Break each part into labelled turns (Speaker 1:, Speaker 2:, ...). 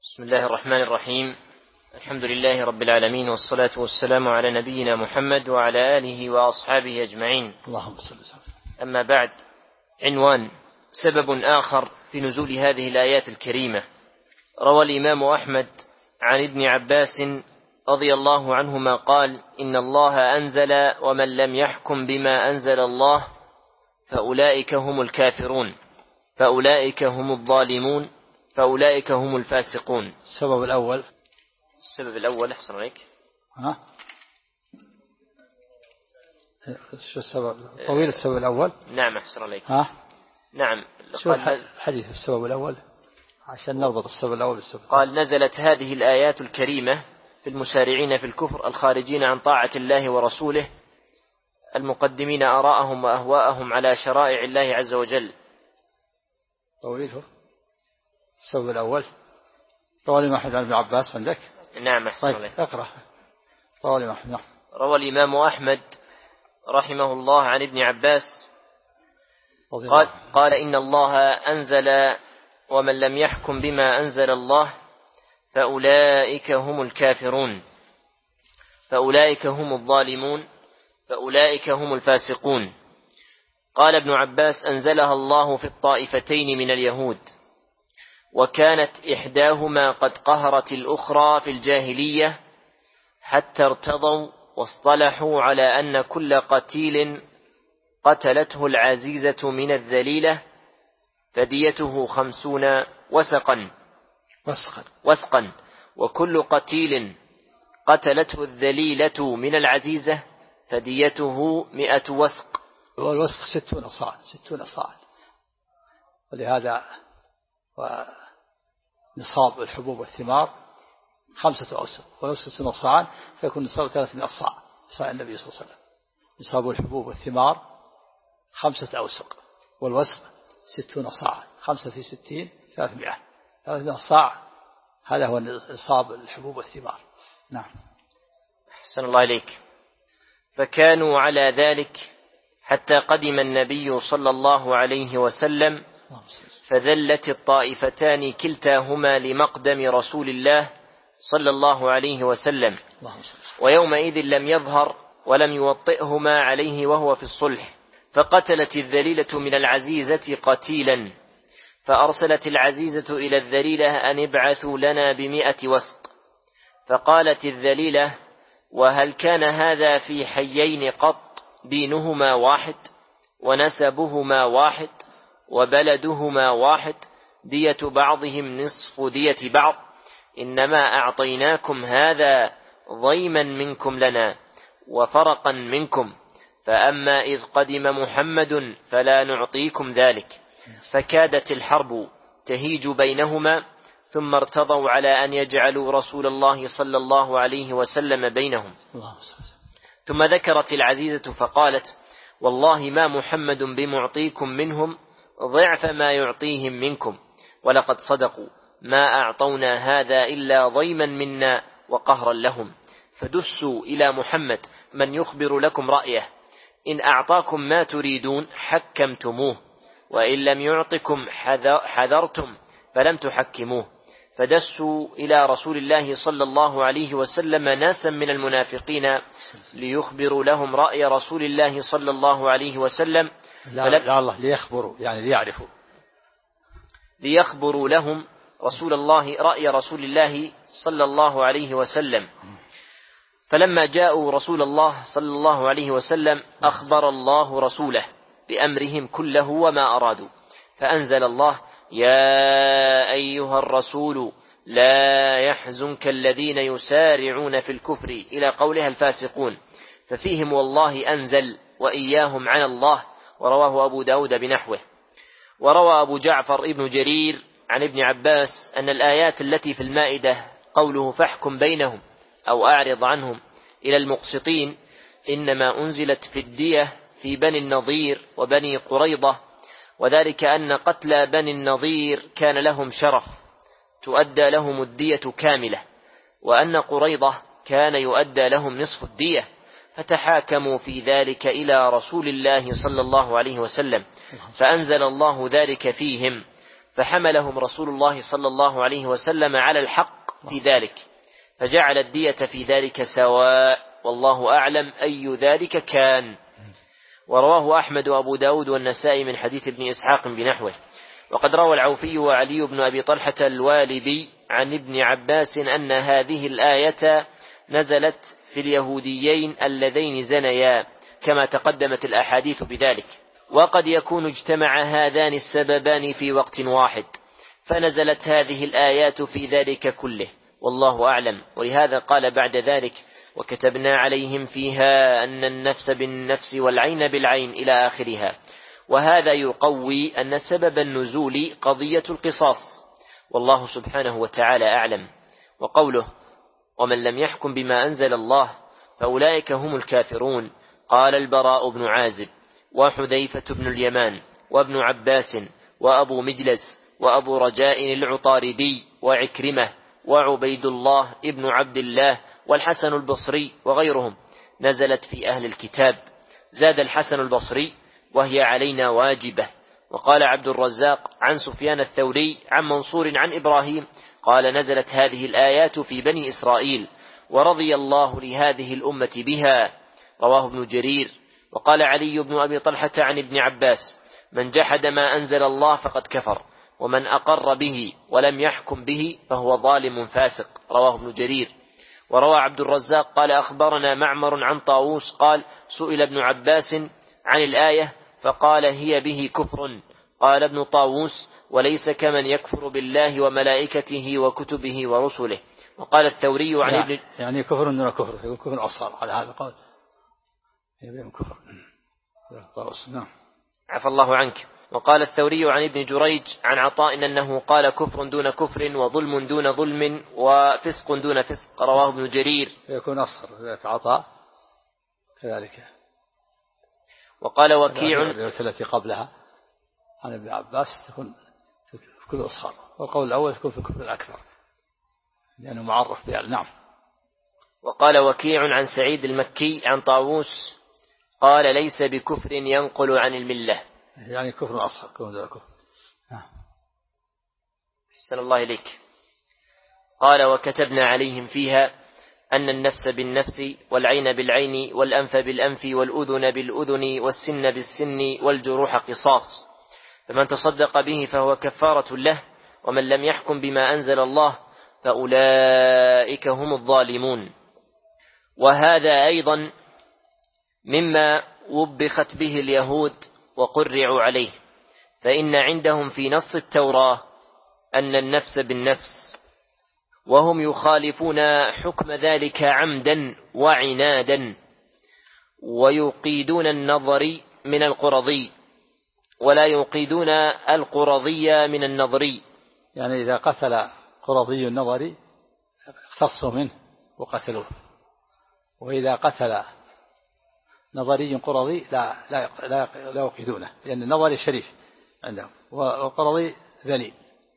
Speaker 1: بسم الله الرحمن الرحيم. الحمد لله رب العالمين، والصلاة والسلام على نبينا محمد وعلى آله وأصحابه أجمعين.
Speaker 2: اللهم صل وسلم.
Speaker 1: أما بعد، عنوان: سبب آخر في نزول هذه الآيات الكريمة. روى الإمام أحمد عن ابن عباس رضي الله عنهما قال: إن الله أنزل ومن لم يحكم بما أنزل الله فأولئك هم الكافرون، فأولئك هم الظالمون، فأولئك هم الفاسقون.
Speaker 2: السبب الأول
Speaker 1: أحسن عليك.
Speaker 2: شو السبب طويل؟ السبب الأول.
Speaker 1: نعم أحسن عليك. نعم.
Speaker 2: شو الحديث السبب الأول عشان نربط السبب الأول بالسبب.
Speaker 1: قال: نزلت هذه الآيات الكريمة في المسارعين في الكفر الخارجين عن طاعة الله ورسوله المقدمين آراءهم وأهواءهم على شرائع الله عز وجل.
Speaker 2: طويله السبب الأول. روى الإمام أحمد عن ابن عباس عندك؟
Speaker 1: نعم أحسن عليك.
Speaker 2: اقرأ.
Speaker 1: روى الإمام أحمد رحمه الله عن ابن عباس قال: إن الله أنزل ومن لم يحكم بما أنزل الله فأولئك هم الكافرون، فأولئك هم الظالمون، فأولئك هم الفاسقون. قال ابن عباس: أنزلها الله في الطائفتين من اليهود، وكانت إحداهما قد قهرت الأخرى في الجاهلية حتى ارتضوا واصطلحوا على أن كل قتيل قتلته العزيزة من الذليلة فديته 50 وثقا، وكل قتيل قتلته الذليلة من العزيزة فديته 100 وثق.
Speaker 2: والوثق 60 صاع. ولهذا ونصاب الحبوب والثمار 5 أوسق، ولو 60 صاعا فيكون نصاب 300 صاع. صاع النبي صلى الله عليه وسلم. نصاب الحبوب والثمار 5 أوسق، والوسق 60 صاعا. 5 في 60 300 صاع. هذا هو نصاب الحبوب والثمار. نعم.
Speaker 1: أحسن الله إليك. فكانوا على ذلك حتى قدم النبي صلى الله عليه وسلم، فذلت الطائفتان كلتاهما لمقدم رسول الله صلى الله عليه وسلم، ويومئذ لم يظهر ولم يوطئهما عليه وهو في الصلح. فقتلت الذليلة من العزيزة قتيلا، فأرسلت العزيزة إلى الذليلة أن ابعثوا لنا 100 وثق. فقالت الذليلة: وهل كان هذا في حيين قط دينهما واحد ونسبهما واحد وبلدهما واحد، دية بعضهم نصف دية بعض، إنما أعطيناكم هذا ضيما منكم لنا وفرقا منكم، فأما إذ قدم محمد فلا نعطيكم ذلك. فكادت الحرب تهيج بينهما، ثم ارتضوا على أن يجعلوا رسول الله صلى الله عليه وسلم بينهم. ثم ذكرت العزيزة فقالت: والله ما محمد بمعطيكم منهم ضعف ما يعطيهم منكم، ولقد صدقوا، ما أعطونا هذا إلا ضيما منا وقهرا لهم. فدسوا إلى محمد من يخبر لكم رأيه، إن أعطاكم ما تريدون حكمتموه، وإن لم يعطكم حذرتم فلم تحكموه. فدسوا إلى رسول الله صلى الله عليه وسلم ناسا من المنافقين ليخبروا لهم رأي رسول الله صلى الله عليه وسلم، ليخبروا لهم رأي رسول الله صلى الله عليه وسلم. فلما جاءوا رسول الله صلى الله عليه وسلم أخبر الله رسوله بأمرهم كله وما أرادوا، فأنزل الله: يا أيها الرسول لا يحزنك الذين يسارعون في الكفر إلى قولها الفاسقون، ففيهم والله أنزل وإياهم عن الله. ورواه أبو داود بنحوه. وروى أبو جعفر ابن جرير عن ابن عباس أن الآيات التي في المائدة قوله فاحكم بينهم أو أعرض عنهم إلى المقسطين إنما أنزلت في الدية في بني النضير وبني قريضة، وذلك أن قتلى بني النضير كان لهم شرف تؤدى لهم الدية كاملة، وأن قريضة كان يؤدى لهم نصف الدية، فتحاكموا في ذلك إلى رسول الله صلى الله عليه وسلم، فأنزل الله ذلك فيهم، فحملهم رسول الله صلى الله عليه وسلم على الحق في ذلك، فجعل الدية في ذلك سواء، والله أعلم أي ذلك كان. ورواه أحمد وأبو داود والنسائي من حديث ابن إسحاق بنحوه. وقد روى العوفي وعلي بن أبي طلحة الوالبي عن ابن عباس أن هذه الآية نزلت في اليهوديين اللذين زنيا، كما تقدمت الأحاديث بذلك. وقد يكون اجتمع هذان السببان في وقت واحد، فنزلت هذه الآيات في ذلك كله، والله أعلم. ولهذا قال بعد ذلك: وكتبنا عليهم فيها أن النفس بالنفس والعين بالعين إلى آخرها. وهذا يقوي أن سبب النزول قضية القصاص، والله سبحانه وتعالى أعلم. وقوله: ومن لم يحكم بما أنزل الله فأولئك هم الكافرون، قال البراء بن عازب وحذيفة بن اليمان وابن عباس وأبو مجلس وأبو رجاء العطاردي وعكرمة وعبيد الله ابن عبد الله والحسن البصري وغيرهم، نزلت في أهل الكتاب. زاد الحسن البصري: وهي علينا واجبة. وقال عبد الرزاق عن سفيان الثوري عن منصور عن إبراهيم قال: نزلت هذه الآيات في بني إسرائيل، ورضي الله لهذه الأمة بها. رواه ابن جرير. وقال علي بن أبي طلحة عن ابن عباس: من جحد ما أنزل الله فقد كفر، ومن أقر به ولم يحكم به فهو ظالم فاسق. رواه ابن جرير. وروى عبد الرزاق قال: أخبرنا معمر عن طاووس قال: سئل ابن عباس عن الآية فقال: هي به كفر. قال ابن طاووس: وليس كمن يكفر بالله وملائكته وكتبه ورسله. وقال الثوري عن ابن
Speaker 2: يعني كفر دون كفر، يقول كفر أصغر على هذا القول، يبين كفر. نعم.
Speaker 1: عفى الله عنك. وقال الثوري عن ابن جريج عن عطاء أنه قال: كفر دون كفر، وظلم دون ظلم، وفسق دون فسق. رواه ابن جرير.
Speaker 2: يكون أصغر عطاء كذلك.
Speaker 1: وقال وكيع
Speaker 2: التي قبلها عن ابن عباس تكون في كل أصغر، والقول الأول تكون في الكفر الأكبر لأنه معرف بها. نعم.
Speaker 1: وقال وكيع عن سعيد المكي عن طاووس قال: ليس بكفر ينقل عن الملة،
Speaker 2: يعني كفر أصغر، كفر دون كفر.
Speaker 1: أحسن الله إليك. قال: وكتبنا عليهم فيها أن النفس بالنفس والعين بالعين والأنف بالأنف والأذن بالأذن والسن بالسن والجروح قصاص، فمن تصدق به فهو كفارة له، ومن لم يحكم بما أنزل الله فأولئك هم الظالمون. وهذا أيضا مما وبخت به اليهود وقرعوا عليه، فإن عندهم في نص التوراة أن النفس بالنفس، وهم يخالفون حكم ذلك عمدا وعنادا، ويقيدون النظري من القرضي ولا يقيدون القرضي من النظري.
Speaker 2: يعني إذا قتل قرضي النظري اختصوا منه وقتلوه، وإذا قتل نظري قرضي لا يقيدونه، لأن النظري شريف عندهم والقرضي ذليل.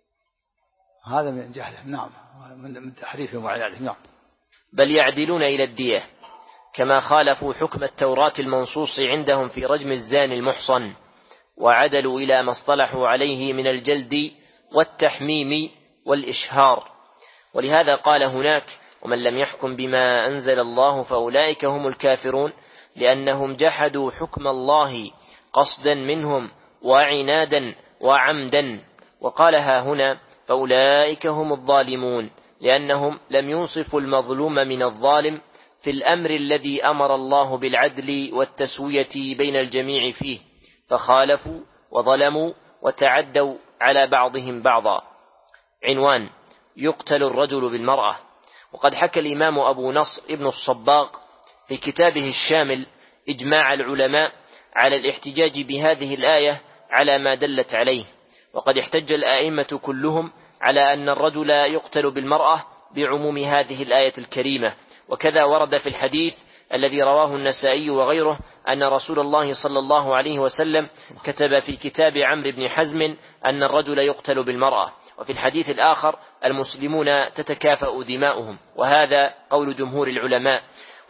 Speaker 2: هذا من جهلهم. نعم. من تحريفهم وعنادهم. نعم.
Speaker 1: بل يعدلون إلى الدية، كما خالفوا حكم التوراة المنصوص عندهم في رجم الزاني المحصن، وعدلوا إلى ما اصطلحوا عليه من الجلد والتحميم والإشهار. ولهذا قال هناك: ومن لم يحكم بما أنزل الله فأولئك هم الكافرون، لأنهم جحدوا حكم الله قصدا منهم وعنادا وعمدا. وقالها هنا: فأولئك هم الظالمون، لأنهم لم ينصفوا المظلوم من الظالم في الأمر الذي أمر الله بالعدل والتسوية بين الجميع فيه، فخالفوا وظلموا وتعدوا على بعضهم بعضا. عنوان: يقتل الرجل بالمرأة. وقد حكى الإمام أبو نصر ابن الصباغ في كتابه الشامل إجماع العلماء على الاحتجاج بهذه الآية على ما دلت عليه، وقد احتج الآئمة كلهم على أن الرجل يقتل بالمرأة بعموم هذه الآية الكريمة. وكذا ورد في الحديث الذي رواه النسائي وغيره أن رسول الله صلى الله عليه وسلم كتب في كتاب عمرو بن حزم أن الرجل يقتل بالمرأة. وفي الحديث الآخر: المسلمون تتكافأ دماؤهم. وهذا قول جمهور العلماء.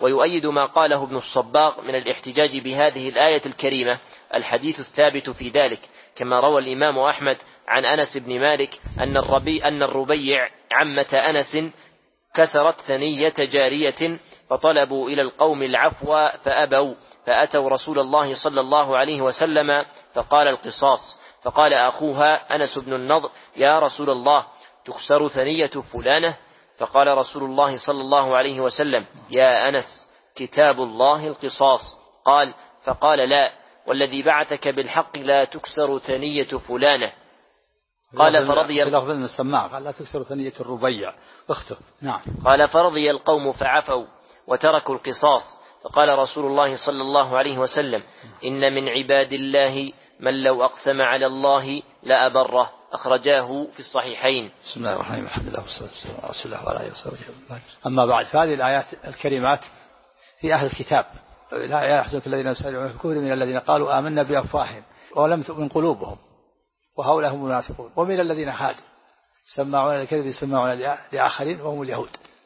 Speaker 1: ويؤيد ما قاله ابن الصباغ من الاحتجاج بهذه الآية الكريمة الحديث الثابت في ذلك، كما روى الإمام أحمد عن أنس بن مالك أن الربيع عمة أنس كسرت ثنية جارية فطلبوا إلى القوم العفو فأبوا، فأتوا رسول الله صلى الله عليه وسلم فقال القصاص، فقال أخوها أنس بن النضر: يا رسول الله، تكسر ثنية فلانة؟ فقال رسول الله صلى الله عليه وسلم: يا أنس، كتاب الله القصاص. فقال: لا، والذي بعثك بالحق لا تكسر ثنية فلانة. قال فرضي
Speaker 2: لفظ السماع قال: لا تكسر ثنية الربيع اخته. نعم.
Speaker 1: قال فرضي القوم فعفوا وتركوا القصاص، فقال رسول الله صلى الله عليه وسلم: إن من عباد الله من لو أقسم على الله لأبره، أخرجاه في الصحيحين.
Speaker 2: بسم الله الرحمن الرحيم، الحمد لله والصلاة والسلام على رسول الله وعلى آله وصحبه. أما بعد، فهذه الآيات الكريمات في أهل الكتاب: لا يحزنك الذين يسارعون في الكفر من الذين قالوا آمنا بأفواههم ولم تؤمن قلوبهم وهؤلاء هم المنافقون، ومن الذين هادوا سماعون للكذب يسمعون لآخرين وهم اليهود.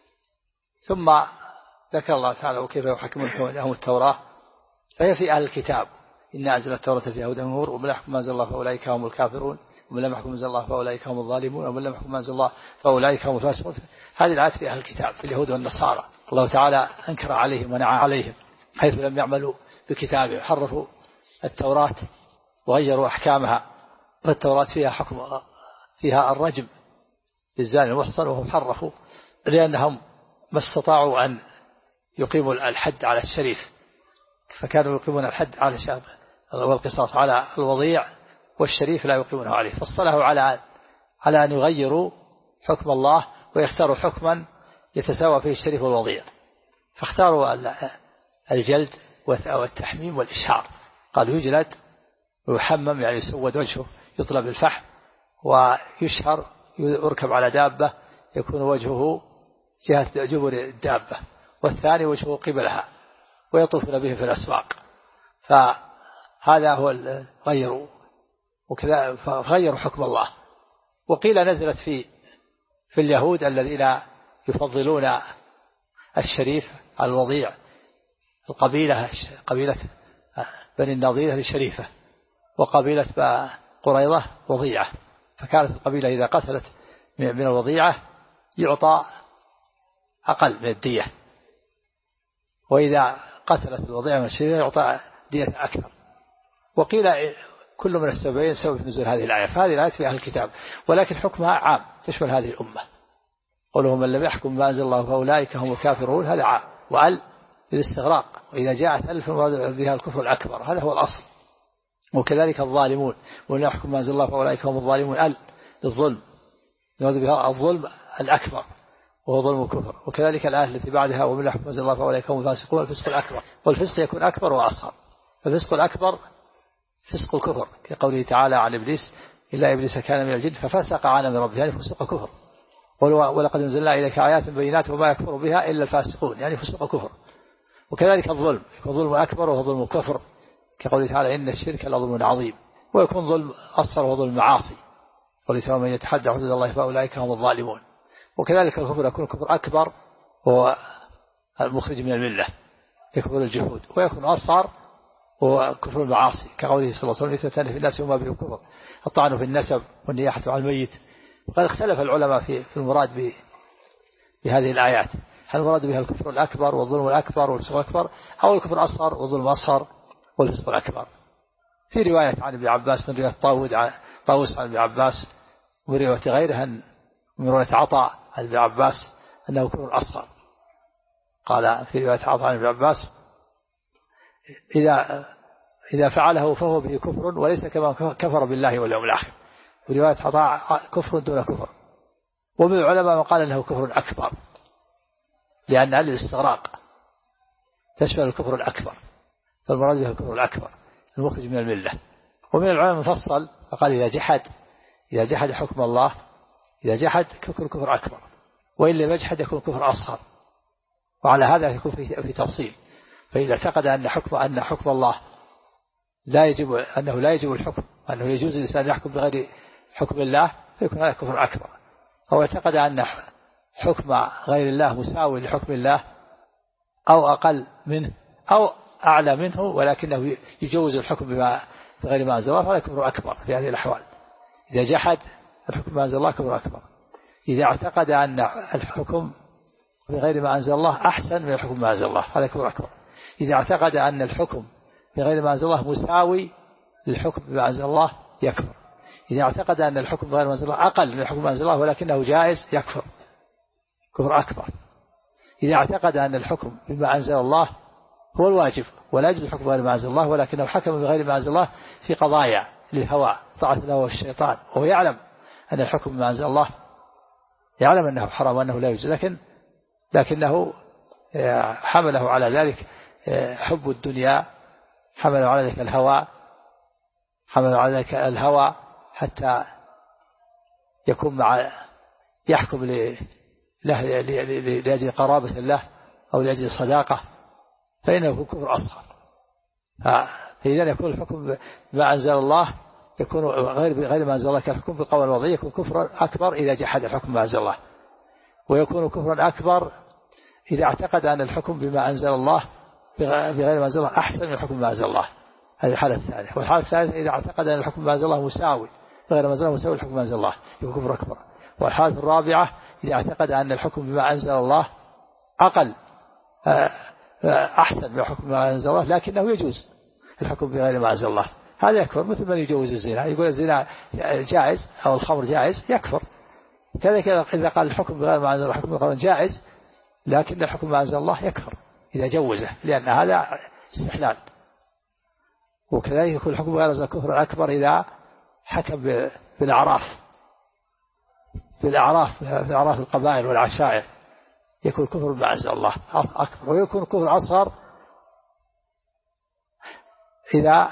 Speaker 2: ثم ذكر الله تعالى: وكيف يحكمون لهم التوراة فهي في أهل الكتاب، إنا أنزلنا التوراة فيها هدى ونور، ومن لم يحكم ما أنزل الله فأولئك هم الكافرون، ومن لم يحكم ما أنزل الله فأولئك هم الظالمون، ومن لم يحكم ما أنزل الله فأولئك هم الفاسقون. هذه الآيات في أهل الكتاب، في اليهود والنصارى. الله تعالى أنكر عليهم ونعى عليهم حيث لم يعملوا بكتابه، حرفوا التوراة وغيروا أحكامها، فالتوراة فيها الرجم للزاني المحصن، وهم حرفوا لأنهم ما استطاعوا أن يقيموا الحد على الشريف، فكانوا يقيمون الحد على الشاب والقصاص على الوضيع، والشريف لا يقيمونه عليه، فاصطلحوا على أن يغيروا حكم الله ويختاروا حكما يتساوى فيه الشريف والوضيع، فاختاروا الجلد والتحميم والإشهار. قالوا يجلد ويحمم، يعني يسود وجهه، يطلب الفحم، ويشهر، يركب على دابة يكون وجهه جهة جبر الدابة، والثاني وجهه قبلها، ويطوفون به في الأسواق. فهذا هو غيروا، وكذا فغيروا حكم الله. وقيل نزلت في اليهود الذين يفضلون الشريف على الوضيع، قبيلة بني النضير الشريفة، وقبيلة قريظة وضيعة، فكانت القبيلة إذا قتلت من الوضيعة يعطى أقل من الدية، وإذا قتلت الوضيعة من الشريفة يعطى دية أكثر. وقيل كل من السببين سبب نزول هذه الآية، فهذه الآية في أهل الكتاب، ولكن حكمها عام تشمل هذه الأمة. قولهم من لم يحكم ما أنزل الله فأولئك هم الكافرون، هذا عام، وأل للاستغراق، وإذا جاءت ألف بها الكفر الأكبر، هذا هو الأصل. وكذلك الظالمون، ومن لم يحكم ما أنزل الله فأولئك هم الظالمون، أل للظلم، يراد بها الظلم الأكبر وهو ظلم الكفر. وكذلك الآية التي بعدها: ومن لم يحكم ما أنزل الله فأولئك هم الفاسقون، الفسق الأكبر. والفسق يكون أكبر وأصغر، الفسق الأكبر فسق الكفر، كقوله تعالى عن إبليس: إلا إبليس كان من الجن ففسق عن أمر ربه، يعني فسق كفر. ولقد أنزلنا إليك آيات بينات وما يكفر بها إلا الفاسقون، يعني فسق كفر. وكذلك الظلم يكون ظلم أكبر وهو ظلم كفر، كقوله تعالى: إن الشرك لظلم عظيم. ويكون ظلم أصغر وهو ظلم معاصي، قوله تعالى: من يتحدى حدود الله فأولئك هم الظالمون. وكذلك الكفر يكون كفر أكبر وهو المخرج من الملة ككفر الجهود، ويكون أصغر وكفر المعاصي، كقوله صلى الله عليه وسلم: اثنتان في الناس هما بهم كفر: الطعن في النسب والنياحة على الميت. وقد اختلف العلماء في المراد بهذه الآيات، هل المراد بها الكفر الأكبر والظلم الأكبر والفسق الأكبر، أو الكفر الأصغر والظلم الأصغر والفسق الأكبر؟ في رواية عن ابن عباس، من رواية طاووس عن ابن عباس، ومن رواية غيرها من رواية عطاء عن ابن عباس أنه كفر أصغر. قال في رواية عطاء عن ابن عباس: إذا فعله فهو به كفر وليس كما كفر بالله واليوم الآخر. في رواية عطاء: كفر دون كفر. ومن العلماء من قال أنه كفر أكبر، لأن الاستغراق تشمل الكفر الأكبر، فالمراد به الكفر الأكبر المخرج من الملة. ومن العلماء مفصل فقال: إذا جحد حكم الله، إذا جحد يكون كفر أكبر، وإن لم يجحد يكون كفر أصغر. وعلى هذا يكون في تفصيل. فإذا اعتقد أن حكم الله أنه لا يجب الحكم، أنه يجوز الإنسان يحكم بغير حكم الله، فيكون هذا كفر أكبر. أو اعتقد أن حكم غير الله مساوي لحكم الله، أو أقل منه أو أعلى منه ولكنه يجوز الحكم بغير ما أنزل الله فلا كفر أكبر في هذه الأحوال. إذا جحد الحكم بما أنزل الله كفر أكبر. إذا اعتقد أن الحكم بغير ما أنزل الله أحسن من الحكم بما أنزل الله هذا كفر أكبر. إذا اعتقد أن الحكم بغير ما أنزل الله مساوي للحكم بما أنزل الله يكفر. إذا اعتقد أن الحكم بغير ما أنزل الله أقل من الحكم بما أنزل الله ولكنه جائز يكفر كفر أكبر. إذا اعتقد أن الحكم بما أنزل الله هو الواجب ولا يجوز الحكم بغير ما أنزل الله ولكنه حكم بغير ما أنزل الله في قضايا للهوى طاعة له والشيطان وهو يعلم أن الحكم بما أنزل الله يعلم أنه حرام وأنه لا يجوز لكنه حمله على ذلك حب الدنيا حمله على ذلك الهوى حمله على ذلك الهوى حتى يكون يحكم لأجل قرابة الله أو لأجل صداقة فإنه كفر أصغر. فإذا يكون الحكم بما أنزل الله يكون غير ما أنزل الله كالحكم بالقول الوضعي يكون كفرا أكبر إذا جحد الحكم بما أنزل الله ويكون كفرا أكبر إذا اعتقد أن الحكم بما أنزل الله بغير ما أنزل الله أحسن من الحكم بما أنزل الله. هذه الحالة الثانية. والحالة الثالثة إذا اعتقد أن الحكم بما أنزل الله مساوي غير ما أنزل الله مساوي الحكم بما أنزل الله يكون كفر أكبر. والحالة الرابعة إذا اعتقد أن الحكم بما أنزل الله أقل أحسن من الحكم بما أنزل الله لكنه يجوز الحكم بغير ما أنزل الله هذا يكفر. مثل من يجوز الزنا يقول الزنا جائز أو الخمر جائز يكفر. كذلك إذا قال الحكم بغير ما أنزل الله الحكم بغير جائز لكن الحكم بما أنزل الله يكفر إذا جوزه لأن هذا استحلال. وكذلك يكون الحكم بغير ما أنزل الله كفر أكبر إذا حكم بالأعراف القبائل والعشائر يكون كفر بما أنزل الله أكبر. ويكون كفر أصغر إذا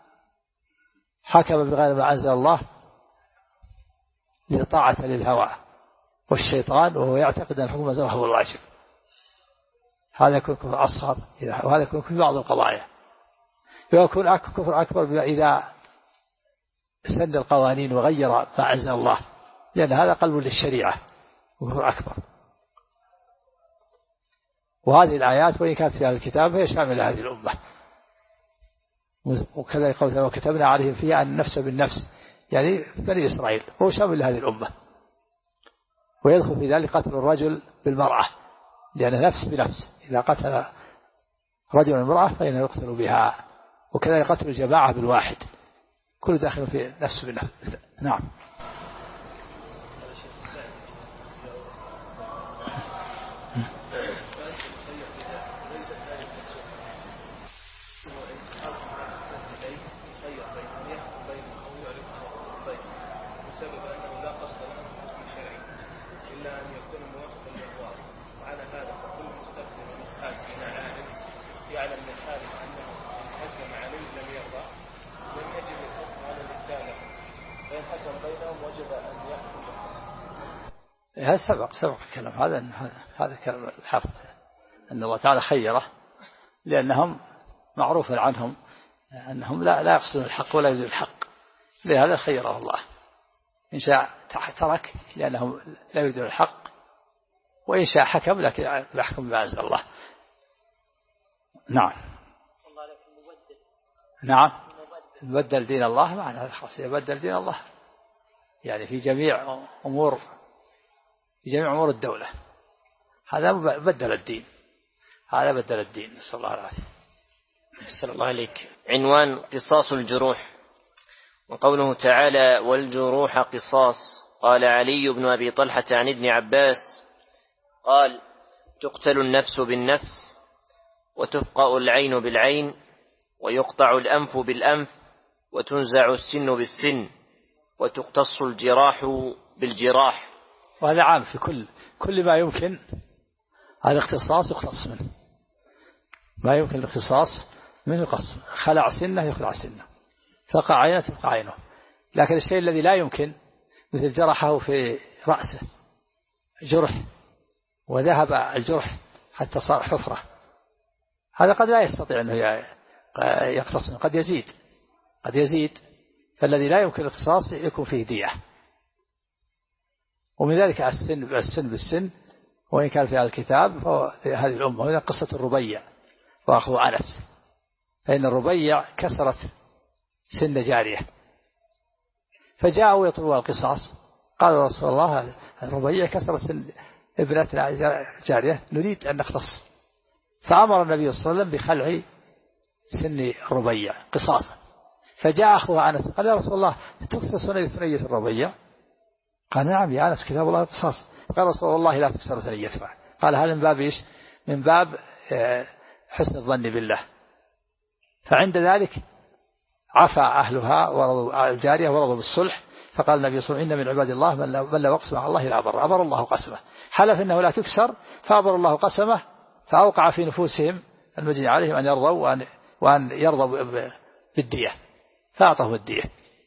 Speaker 2: حكم بغير ما أنزل الله لطاعة للهوى والشيطان وهو يعتقد أن الحكم بما أنزل الله هو الواجب هذا يكون كفر أصغر وهذا يكون في بعض القضايا. ويكون كفر أكبر إذا سن القوانين وغير ما أنزل الله لأن هذا قلب للشريعة وكفر أكبر. وهذه الآيات وإن كانت في هذا الكتاب هي شاملة هذه الأمة. وكذلك قوله وكتبنا عليهم فيها أن النفس بالنفس يعني بني إسرائيل هو شامل هذه الأمة. ويدخل في ذلك قتل الرجل بالمرأة لأن نفس بنفس إذا قتل رجل المرأة فإنه يقتل بها. وكذلك قتل الجماعة بالواحد كل داخل في نفس بالنفس. نعم. هذا سبق الكلام هذا كلام الحافظ أن الله تعالى خيره لأنهم معروف عنهم أنهم لا يقصدون الحق ولا يريدون الحق لهذا خيره الله. إن شاء ترك لأنهم لا يريدون الحق وإن شاء حكم لكن يحكم بما أنزل الله. نعم يبدل دين الله معنى هذا خاص يبدل دين الله يعني في جميع أمور الدولة هذا بدل الدين نسأل الله العافية.
Speaker 1: صلى الله عليك. عنوان قصاص الجروح. وقوله تعالى والجروح قصاص. قال علي بن أبي طلحة عن ابن عباس قال تقتل النفس بالنفس وتفقأ العين بالعين ويقطع الأنف بالأنف وتنزع السن بالسن وتقتص الجراح بالجراح.
Speaker 2: وهذا عام في كل ما يمكن الاختصاص يختص منه ما يمكن الاختصاص منه يقص. خلع سنه يخلع سنه فقع عينه تفقع عينه. لكن الشيء الذي لا يمكن مثل جرحه في رأسه جرح وذهب الجرح حتى صار حفرة هذا قد لا يستطيع أنه يقتص قد يزيد فالذي لا يمكن الاختصاص يكون فيه دية. ومن ذلك السن بالسن وإن كان في الكتاب فهو هذه الأمة. وهذا قصة الربيع وأخو أنس، فإن الربيع كسرت سن جارية فجاءوا يطلبوا القصاص، قالوا رسول الله الربيع كسرت سن ابنتنا جارية نريد أن نخلص، فأمر النبي صلى الله عليه وسلم بخلع سن الربيع قصاصا. فجاء أخوها أنس قال يا رسول الله تكسر ثنية الربيع؟ قال نعم يا أنس كتاب الله قصاص. قال رسول الله لا تكسر ثنيتها. قال هذا من باب إيش؟ من باب حسن الظن بالله. فعند ذلك عفى أهلها ورضوا الجارية ورضوا بالصلح. فقال النبي صلى الله عليه وسلم إن من عباد الله من لو أقسم على الله لا أبر الله قسمه، حلف إنه لا تكسر فأبر الله قسمه، فأوقع في نفوسهم المجني عليهم أن يرضوا وأن يرضوا بالدية، فأعطهم الدية.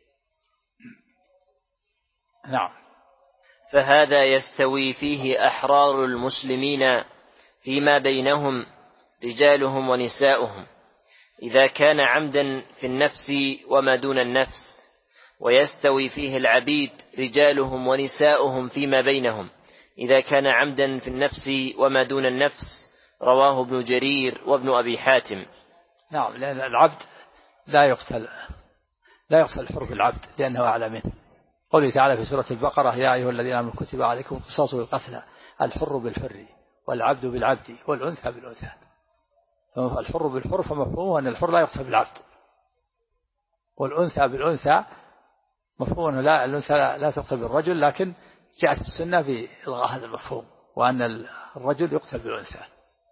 Speaker 2: نعم.
Speaker 1: فهذا يستوي فيه أحرار المسلمين فيما بينهم رجالهم ونساؤهم إذا كان عمدا في النفس وما دون النفس، ويستوي فيه العبيد رجالهم ونساؤهم فيما بينهم إذا كان عمدا في النفس وما دون النفس. رواه ابن جرير وابن أبي حاتم.
Speaker 2: نعم، لأن العبد لا يقتل الحر بالعبد لأنه أعلى منه. قوله تعالى في سورة البقرة يا أيها الذين آمنوا كتب عليكم القصاص بالقتلى الحر بالحر والعبد بالعبد والأنثى بالأنثى. فالحر بالحر فمفهومه أن الحر لا يقتل بالعبد، والأنثى بالأنثى مفهومه لا الأنثى لا تقتل بالرجل، لكن جاءت السنة بإلغاء هذا المفهوم وأن الرجل يقتل بالأنثى.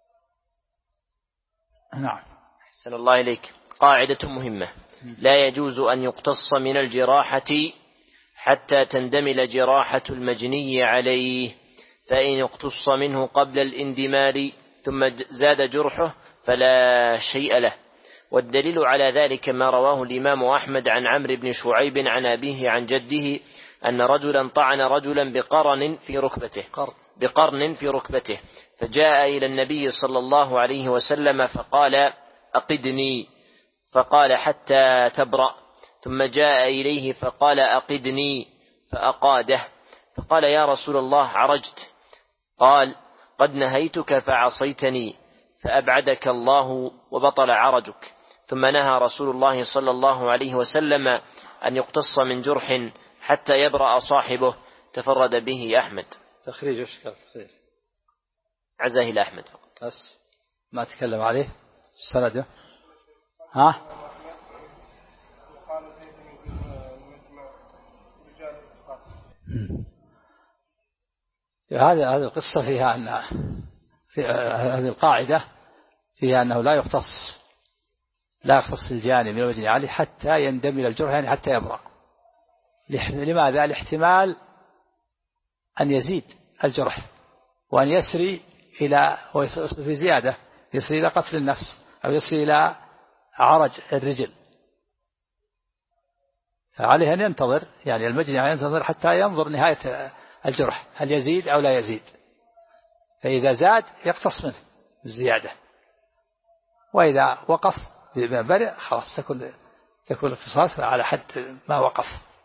Speaker 2: نعم.
Speaker 1: أحسن الله إليك. قاعدة مهمة: لا يجوز أن يقتص من الجراحة حتى تندمل جراحة المجني عليه، فإن اقتص منه قبل الاندمال ثم زاد جرحه فلا شيء له. والدليل على ذلك ما رواه الإمام أحمد عن عمرو بن شعيب عن أبيه عن جده أن رجلا طعن رجلا بقرن في ركبته فجاء إلى النبي صلى الله عليه وسلم فقال أقدني، فقال حتى تبرأ، ثم جاء إليه فقال أقدني فأقاده، فقال يا رسول الله عرجت؟ قال قد نهيتك فعصيتني فأبعدك الله وبطل عرجك. ثم نهى رسول الله صلى الله عليه وسلم أن يقتص من جرح حتى يبرأ صاحبه. تفرد به أحمد.
Speaker 2: تخريج إشكال تخريج
Speaker 1: عزاه إلى أحمد فقط،
Speaker 2: بس ما تكلم عليه سنده. ها هذه القصة فيها أن في هذه القاعدة فيها أنه لا يختص الجاني من المجني عليه حتى يندمل الجرح، يعني حتى يبرأ. لماذا؟ لاحتمال أن يزيد الجرح وأن يسري إلى ويصل في زيادة، يسري إلى قتل النفس أو يسري إلى عرج الرجل، فعليه أن ينتظر، يعني المجني عليه ينتظر حتى ينظر نهاية الجرح هل يزيد أو لا يزيد، فإذا زاد يقتص منه الزيادة، وإذا وقف برئ خلاص تكون القصاص على حد ما وقف.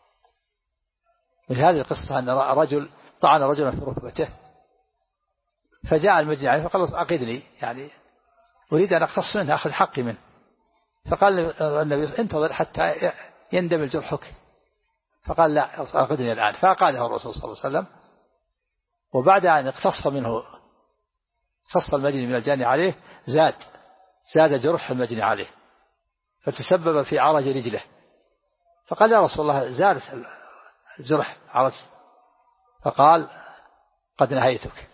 Speaker 2: من هذه القصة أن رجل طعن رجلا في ركبته فجاء المجني عليه فقال أقدني، يعني أريد أن أقتص منه أخذ حقي منه. فقال النبي انتظر حتى يندمل جرحك، فقال لا أقدني الآن، فأقاده الرسول صلى الله عليه وسلم. وبعد أن اقتص المجني من الجاني عليه زاد جرح المجني عليه فتسبب في عرج رجله، فقال يا رسول الله زادت الجرح عرج، فقال قد نهيتك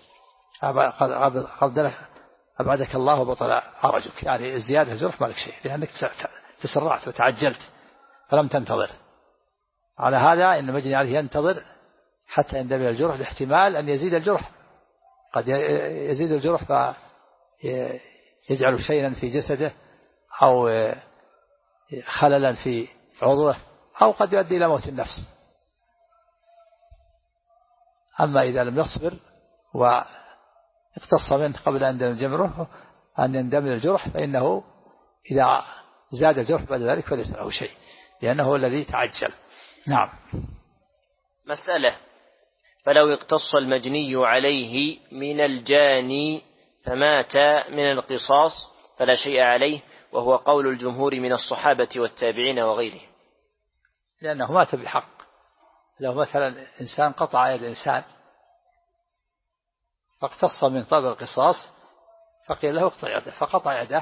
Speaker 2: أبعدك الله وبطل عرجك، يعني زيادة الجرح ما لك شيء لأنك تسرعت وتعجلت فلم تنتظر. على هذا إن المجني عليه ينتظر حتى يندمل الجرح لاحتمال أن يزيد الجرح، قد يزيد الجرح فيجعل شيئا في جسده أو خللا في عضوه أو قد يؤدي إلى موت النفس. أما إذا لم يصبر واقتص منه قبل أن يندمل الجرح فإنه إذا زاد الجرح بعد ذلك فليس له شيء لأنه هو الذي تعجل. نعم.
Speaker 1: مسألة: فلو اقتص المجني عليه من الجاني فمات من القصاص فلا شيء عليه، وهو قول الجمهور من الصحابة والتابعين وغيرهم.
Speaker 2: لأنه مات بالحق. لو مثلا إنسان قطع يد إنسان فاقتص من طلب القصاص فقيل له اقطع يده فقطع يده،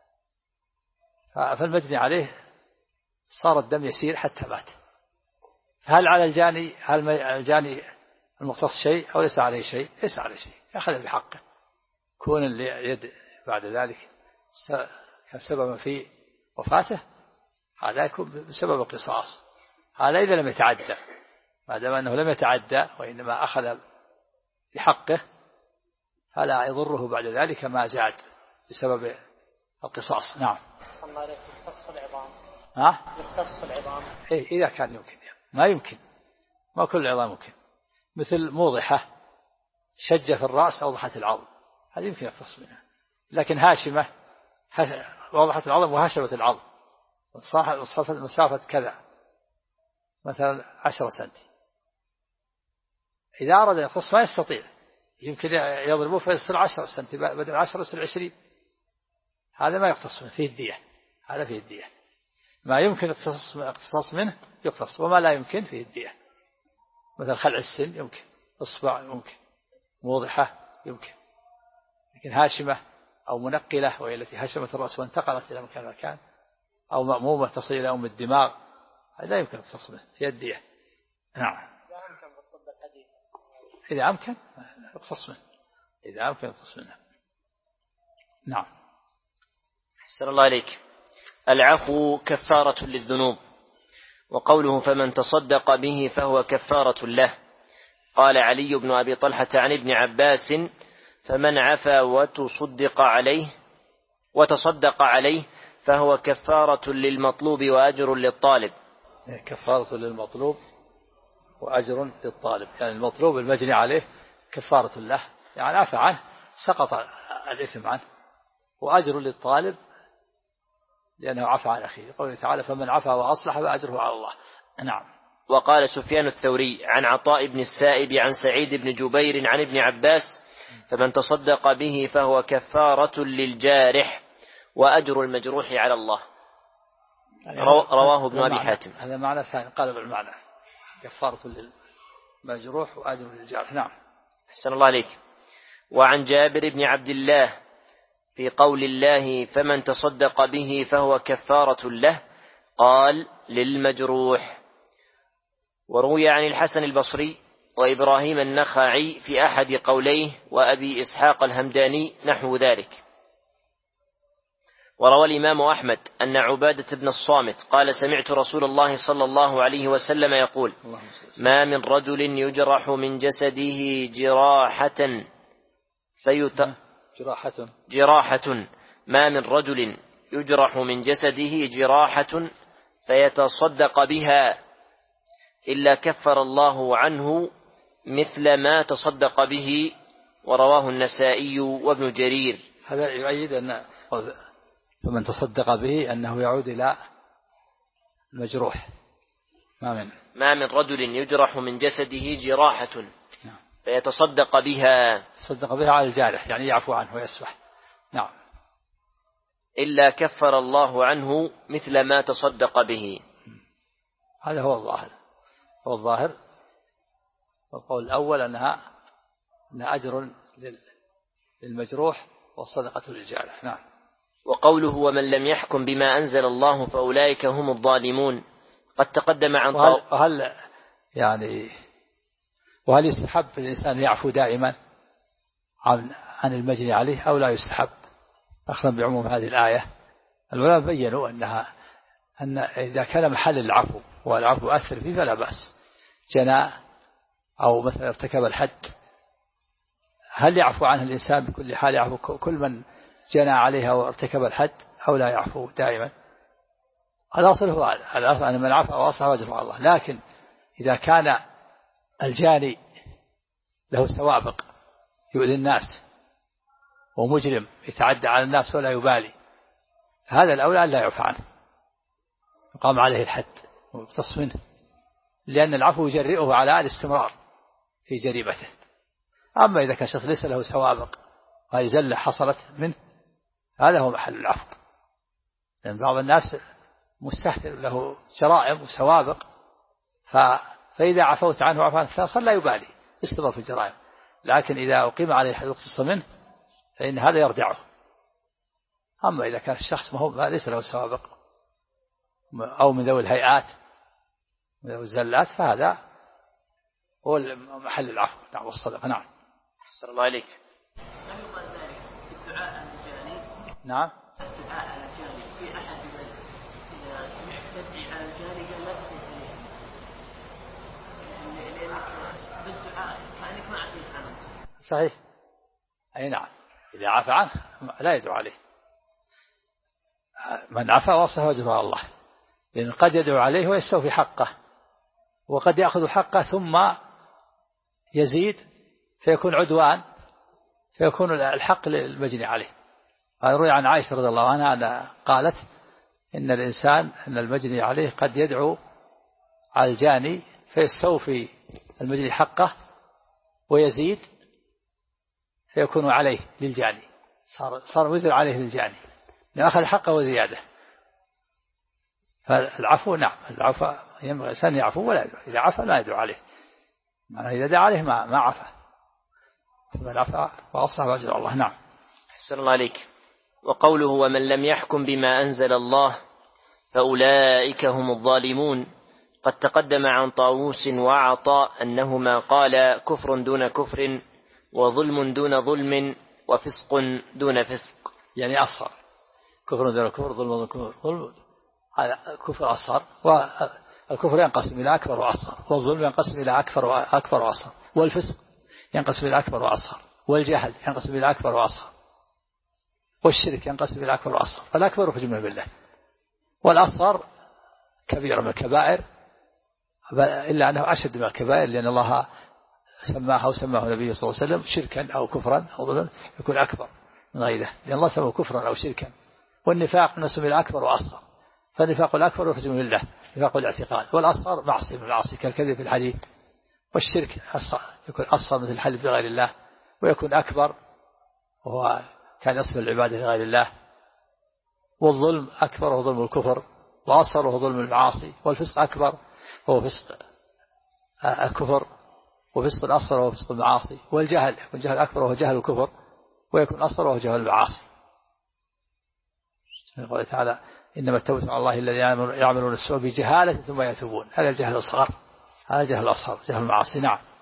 Speaker 2: فالمجني عليه صار الدم يسير حتى مات. هل على الجاني المقتص شيء أو ليس عليه شيء؟ ليس عليه شيء، يأخذ بحقه. كون اليد بعد ذلك كان سببا في وفاته هذا يكون بسبب القصاص. هذا إذا لم يتعدى، ما دام أنه لم يتعدى وإنما أخذ بحقه فلا يضره بعد ذلك ما زاد بسبب القصاص. نعم.
Speaker 3: يختص العظام.
Speaker 2: يختص العظام. إذا كان يمكن، ما يمكن، ما كل العظام ممكن، مثل موضحة شجة في الرأس أوضحت العظم، هذا يمكن يختص منها. لكن هاشمة وضحت العظم وهشمت العظم مسافة كذا مثلا 10 سنتي، إذا أراد أن يختص ما يستطيع، يمكن يضربه فيصل 10 سنتي بدل 10 يصل 20، هذا ما يختص منه، فيه الدية. هذا فيه الدية. ما يمكن اقتصاص منه يقتص، وما لا يمكن فيه الدية. مثل خلع السن يمكن، إصبع يمكن، موضحة يمكن، لكن هاشمة أو منقلة وهي التي هشمت الرأس وانتقلت إلى مكان أو مأمومة تصل إلى أم الدماغ، هذا لا يمكن اقتصاص منه، فيه الدية. نعم. إذا أمكن يقتص منه، إذا أمكن يقتص منه. نعم.
Speaker 1: أحسن الله عليك. العفو كفارة للذنوب، وقوله فمن تصدق به فهو كفارة له. قال علي بن أبي طلحة عن ابن عباس فمن عفا وتصدق عليه فهو كفارة للمطلوب وأجر للطالب.
Speaker 2: كفارة للمطلوب وأجر للطالب، يعني المطلوب المجني عليه كفارة له، يعني عفى عنه سقط الإثم عنه، وأجر للطالب لأنه عفى عن أخيه. قوله تعالى فمن عفا وأصلح فأجره على الله. نعم.
Speaker 1: وقال سفيان الثوري عن عطاء بن السائب عن سعيد بن جبير عن ابن عباس فمن تصدق به فهو كفارة للجارح وأجر المجروح على الله. رواه ابن أبي حاتم.
Speaker 2: هذا معنى ثاني قلب المعنى، كفارة للمجروح وأجر للجارح. نعم.
Speaker 1: أحسن الله عليك. وعن جابر بن عبد الله في قول الله فمن تصدق به فهو كفارة له قال للمجروح. وروي عن الحسن البصري وإبراهيم النخعي في أحد قوليه وأبي إسحاق الهمداني نحو ذلك. وروى الإمام أحمد أن عبادة بن الصامت قال سمعت رسول الله صلى الله عليه وسلم يقول ما من رجل يجرح من جسده جراحة ما من رجل يجرح من جسده جراحة فيتصدق بها إلا كفر الله عنه مثل ما تصدق به. ورواه النسائي وابن جرير.
Speaker 2: هذا يؤيد أن فمن تصدق به أنه يعود إلى المجروح. ما من
Speaker 1: رجل يجرح من جسده جراحة فيتصدق بها
Speaker 2: على الجارح، يعني يعفو عنه ويسفح. نعم.
Speaker 1: إلا كفر الله عنه مثل ما تصدق به.
Speaker 2: هذا هو الظاهر. والقول الأول أنها أجر للمجروح والصدقة للجارح. نعم.
Speaker 1: وقوله ومن لم يحكم بما أنزل الله فأولئك هم الظالمون قد تقدم عن
Speaker 2: وهل يستحب الإنسان يعفو دائما عن المجني عليه أو لا يستحب؟ أخذا بعموم هذه الآية العلماء بينوا أن إذا كان محل العفو والعفو أثر فيه فلا بأس. جنى أو مثلا ارتكب الحد، هل يعفو عنه الإنسان بكل حال؟ يعفو كل من جنى عليها وارتكب الحد أو لا يعفو دائما؟ الأصل هو أن من عفا وأصلح وأجره على الله. لكن إذا كان الجاني له سوابق يؤذي الناس ومجرم يتعدى على الناس ولا يبالي، هذا الأولى أن لا يعفى عنه، يقام عليه الحد ويقتص منه، لأن العفو يجرئه على الاستمرار في جريمته. أما إذا كان شخص ليس له سوابق وهذه زلة حصلت منه هذا هو محل العفو، لأن بعض الناس مستهتر له جرائم وسوابق، فإذا عفوت عنه وعفو عن الثاني لا يبالي استمر في الجرائم، لكن إذا أقيم عليه حد اقتص منه فإن هذا يرجعه. أما إذا كان الشخص ما ليس له سوابق أو من ذوي الهيئات من ذوي الزلات فهذا هو محل العفو. نعم والصدقة. نعم.
Speaker 1: أحسن الله عليك.
Speaker 4: أيضا ذلك الدعاء على الجاني.
Speaker 2: نعم.
Speaker 4: الدعاء على الجاني في أحد من إذا سمعت تدعي على الجاني قال لا تدعي عليه لأنك بالدعاء كأنك ما عفيت عنه.
Speaker 2: صحيح. أي نعم. إذا عفى عنه لا يدعو عليه. من عفى وصله وجهه على الله، لأن قد يدعو عليه ويستوفي حقه، وقد يأخذ حقه ثم يزيد فيكون عدوان، فيكون الحق للمجني عليه. روي عن عائشة رضي الله عنها قالت إن الإنسان أن المجني عليه قد يدعو على الجاني فيستوفي المجني حقه ويزيد فيكون عليه للجاني، صار وزر عليه للجاني لأن أخذ حقه وزيادة. فالعفو نعم، العفو ينبغي الإنسان يعفو ولا يدعو، إذا عفى لا يدعو عليه، معناه إذا دعا عليه ما عفى، فمن عفى وأصلح وأجر الله. نعم.
Speaker 1: أحسن الله عليك. وقوله ومن لم يحكم بما أنزل الله فأولئك هم الظالمون، قد تقدم عن طاووس وعطاء أنهما قال كفر دون كفر وظلم دون ظلم وفسق دون فسق،
Speaker 2: يعني أصغر كفر دون كفر ظلم دون كفر، ظلم هذا كفر أصغر، والكفر ينقسم إلى أكبر وأصغر، والظلم ينقسم إلى أكبر وأصغر، والفسق ينقسم إلى أكبر وأصغر، والجهل ينقسم إلى أكبر وأصغر، والشرك ينقسم إلى أكبر وأصغر. فالأكبر حجم بالله، والأصغر كبير من الكبائر إلا أنه أشد من الكبائر، لأن الله سماها وسماه النبي صلى الله عليه وسلم شركا أو كفرا أو ظلما يكون أكبر من غيره، لأن الله سماه كفرا أو شركا. والنفاق نسمى إلى أكبر وأصغر، فالنفاق الأكبر يحجم بالله نفاق الاعتقاد، والأصغر معصية من المعاصي كالكذب في الحديث، والشرك يكون أصغر مثل الحلف بغير الله، ويكون أكبر وهو كان يصف العبادة لغير الله. والظلم أكبر وهو ظلم الكفر، وأصغر وهو ظلم المعاصي، والفسق أكبر وهو فسق الكفر، وفسق أصغر وهو فسق المعاصي. والجهل يكون جهل أكبر وهو جهل الكفر، ويكون أصغر وهو جهل المعاصي. يقول تعالى إنما التوبة على الله الذين يعملون السوء بجهالة ثم يتوبون، هذا الجهل الأصغر، هذا الجهل الأصغر جهل المعاصي. نعم.